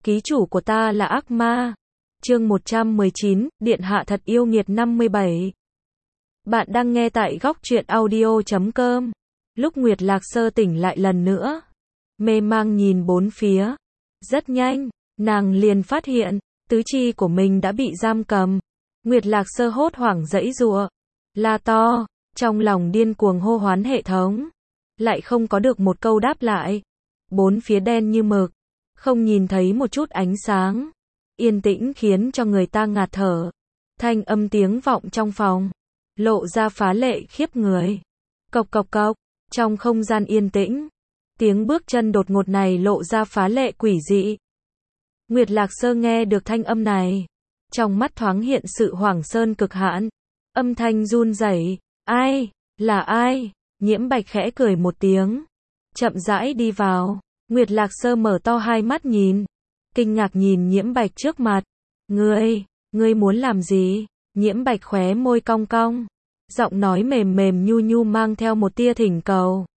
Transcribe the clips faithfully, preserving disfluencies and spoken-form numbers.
ký chủ của ta là ác ma. Chương một trăm mười chín, Điện hạ thật yêu nghiệt năm mươi bảy. Bạn đang nghe tại góc truyện audio chấm com. Lúc Nguyệt Lạc Sơ tỉnh lại lần nữa, mê mang nhìn bốn phía. Rất nhanh, nàng liền phát hiện, tứ chi của mình đã bị giam cầm. Nguyệt Lạc Sơ hốt hoảng giãy giụa, la to, trong lòng điên cuồng hô hoán hệ thống. Lại không có được một câu đáp lại. Bốn phía đen như mực, không nhìn thấy một chút ánh sáng. Yên tĩnh khiến cho người ta ngạt thở. Thanh âm tiếng vọng trong phòng, lộ ra phá lệ khiếp người. Cộc cộc cộc, trong không gian yên tĩnh, tiếng bước chân đột ngột này lộ ra phá lệ quỷ dị. Nguyệt Lạc Sơ nghe được thanh âm này, trong mắt thoáng hiện sự hoảng sơn cực hạn. Âm thanh run rẩy, ai, là ai? Nhiễm Bạch khẽ cười một tiếng, chậm rãi đi vào. Nguyệt Lạc Sơ mở to hai mắt nhìn, kinh ngạc nhìn Nhiễm Bạch trước mặt. Ngươi, ngươi muốn làm gì? Nhiễm Bạch khóe môi cong cong, giọng nói mềm mềm nhu nhu mang theo một tia thỉnh cầu.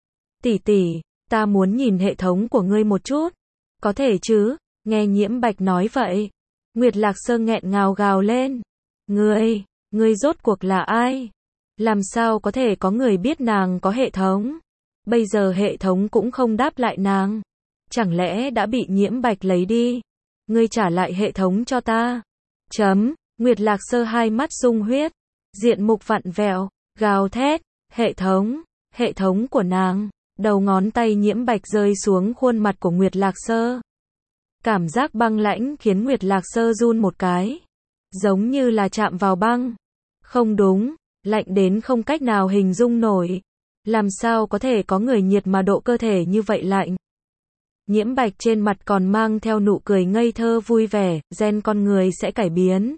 Tỷ tỷ, ta muốn nhìn hệ thống của ngươi một chút. Có thể chứ? Nghe Nhiễm Bạch nói vậy, Nguyệt Lạc Sơ nghẹn ngào gào lên. Ngươi, ngươi rốt cuộc là ai? Làm sao có thể có người biết nàng có hệ thống? Bây giờ hệ thống cũng không đáp lại nàng. Chẳng lẽ đã bị Nhiễm Bạch lấy đi? Ngươi trả lại hệ thống cho ta. Chấm, Nguyệt Lạc Sơ hai mắt sung huyết, diện mục vặn vẹo, gào thét, hệ thống, hệ thống của nàng. Đầu ngón tay Nhiễm Bạch rơi xuống khuôn mặt của Nguyệt Lạc Sơ. Cảm giác băng lãnh khiến Nguyệt Lạc Sơ run một cái. Giống như là chạm vào băng. Không đúng, lạnh đến không cách nào hình dung nổi. Làm sao có thể có người nhiệt mà độ cơ thể như vậy lạnh? Nhiễm Bạch trên mặt còn mang theo nụ cười ngây thơ vui vẻ, gen con người sẽ cải biến.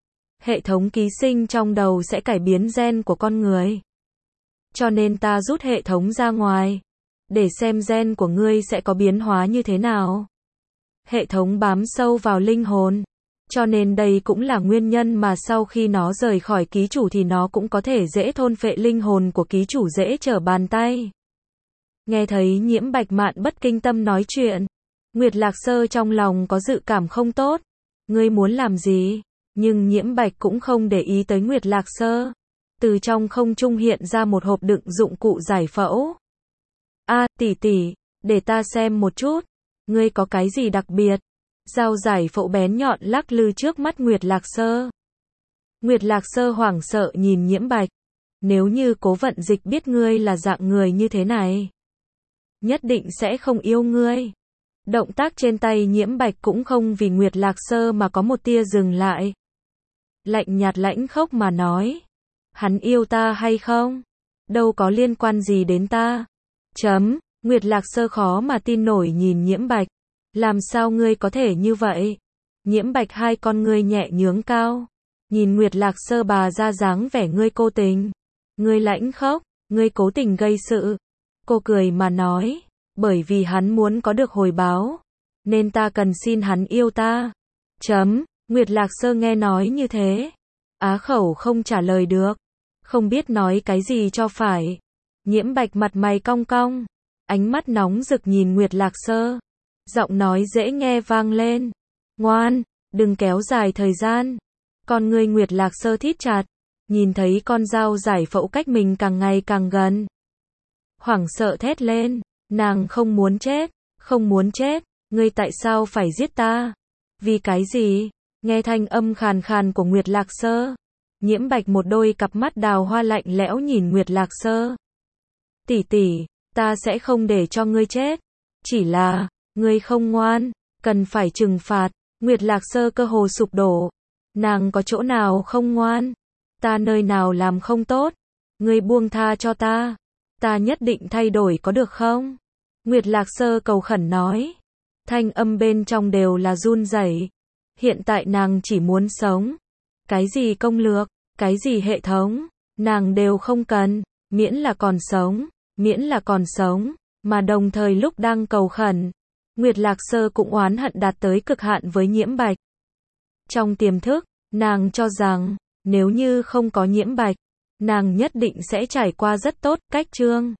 Hệ thống ký sinh trong đầu sẽ cải biến gen của con người. Cho nên ta rút hệ thống ra ngoài, để xem gen của ngươi sẽ có biến hóa như thế nào. Hệ thống bám sâu vào linh hồn. Cho nên đây cũng là nguyên nhân mà sau khi nó rời khỏi ký chủ thì nó cũng có thể dễ thôn phệ linh hồn của ký chủ dễ trở bàn tay. Nghe thấy Nhiễm Bạch mạn bất kinh tâm nói chuyện, Nguyệt Lạc Sơ trong lòng có dự cảm không tốt. Ngươi muốn làm gì? Nhưng Nhiễm Bạch cũng không để ý tới Nguyệt Lạc Sơ. Từ trong không trung hiện ra một hộp đựng dụng cụ giải phẫu. A, tỷ tỷ, để ta xem một chút. Ngươi có cái gì đặc biệt? Dao giải phẫu bén nhọn lắc lư trước mắt Nguyệt Lạc Sơ. Nguyệt Lạc Sơ hoảng sợ nhìn Nhiễm Bạch. Nếu như Cố Vận Dịch biết ngươi là dạng người như thế này, nhất định sẽ không yêu ngươi. Động tác trên tay Nhiễm Bạch cũng không vì Nguyệt Lạc Sơ mà có một tia dừng lại. Lạnh nhạt lãnh khốc mà nói. Hắn yêu ta hay không? Đâu có liên quan gì đến ta. Chấm, Nguyệt Lạc Sơ khó mà tin nổi nhìn Nhiễm Bạch. Làm sao ngươi có thể như vậy? Nhiễm Bạch hai con ngươi nhẹ nhướng cao. Nhìn Nguyệt Lạc Sơ bà ra dáng vẻ ngươi cố tình. Ngươi lãnh khốc, ngươi cố tình gây sự. Cô cười mà nói. Bởi vì hắn muốn có được hồi báo, nên ta cần xin hắn yêu ta. Chấm, Nguyệt Lạc Sơ nghe nói như thế, á khẩu không trả lời được. Không biết nói cái gì cho phải. Nhiễm Bạch mặt mày cong cong, ánh mắt nóng rực nhìn Nguyệt Lạc Sơ. Giọng nói dễ nghe vang lên. Ngoan, đừng kéo dài thời gian. Con ngươi Nguyệt Lạc Sơ thít chặt, nhìn thấy con dao giải phẫu cách mình càng ngày càng gần. Hoảng sợ thét lên. Nàng không muốn chết, không muốn chết. Ngươi tại sao phải giết ta? Vì cái gì? Nghe thanh âm khàn khàn của Nguyệt Lạc Sơ, Nhiễm Bạch một đôi cặp mắt đào hoa lạnh lẽo nhìn Nguyệt Lạc Sơ. Tỷ tỷ, ta sẽ không để cho ngươi chết. Chỉ là, ngươi không ngoan, cần phải trừng phạt. Nguyệt Lạc Sơ cơ hồ sụp đổ. Nàng có chỗ nào không ngoan? Ta nơi nào làm không tốt? Ngươi buông tha cho ta. Ta nhất định thay đổi có được không? Nguyệt Lạc Sơ cầu khẩn nói. Thanh âm bên trong đều là run rẩy. Hiện tại nàng chỉ muốn sống. Cái gì công lược, cái gì hệ thống, nàng đều không cần. Miễn là còn sống, miễn là còn sống. Mà đồng thời lúc đang cầu khẩn, Nguyệt Lạc Sơ cũng oán hận đạt tới cực hạn với Nhiễm Bạch. Trong tiềm thức, nàng cho rằng, nếu như không có Nhiễm Bạch, nàng nhất định sẽ trải qua rất tốt. Cách chương